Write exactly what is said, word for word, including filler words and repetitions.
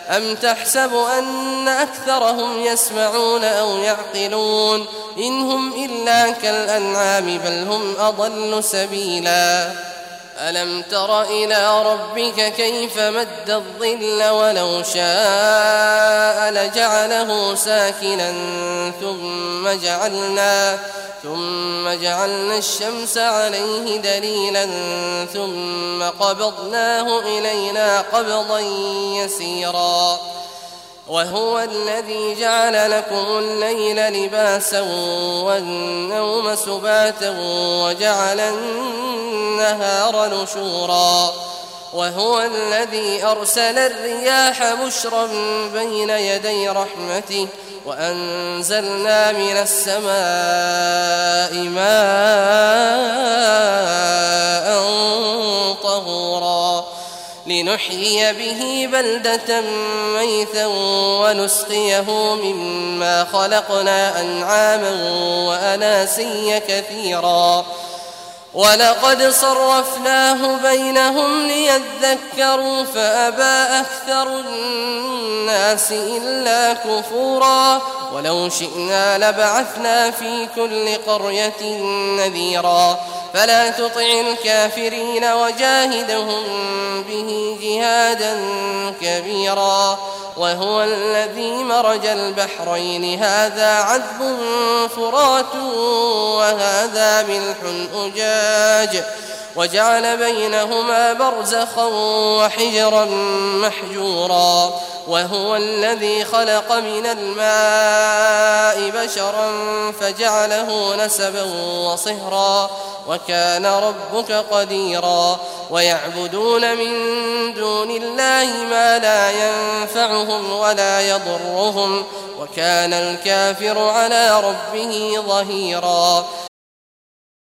أم تحسب أن أكثرهم يسمعون أو يعقلون إن هم إلا كالأنعام بل هم أضل سبيلا ألم تر إلى ربك كيف مد الظل ولو شاء لجعله ساكنا ثم جعلنا ثم جعلنا الشمس عليه دليلا ثم قبضناه إلينا قبضا يسيرا وهو الذي جعل لكم الليل لباسا والنوم سباتا وجعل النهار نشورا وهو الذي أرسل الرياح بشرا بين يدي رحمته وأنزلنا من السماء ماء طهورا لنحيي به بلدة ميتا ونسقيه مما خلقنا أنعاما وأناسيا كثيرا ولقد صرفناه بينهم ليذكروا فأبى أكثر الناس إلا كفورا ولو شئنا لبعثنا في كل قرية نذيرا فلا تطع الكافرين وجاهدهم به جهادا كبيرا وهو الذي مرج البحرين هذا عذب فرات وهذا ملح أجاج وجعل بينهما برزخا وحجرا محجورا وهو الذي خلق من الماء بشرا فجعله نسبا وصهرا وكان ربك قديرا ويعبدون من دون الله ما لا ينفعهم ولا يضرهم وكان الكافر على ربه ظهيرا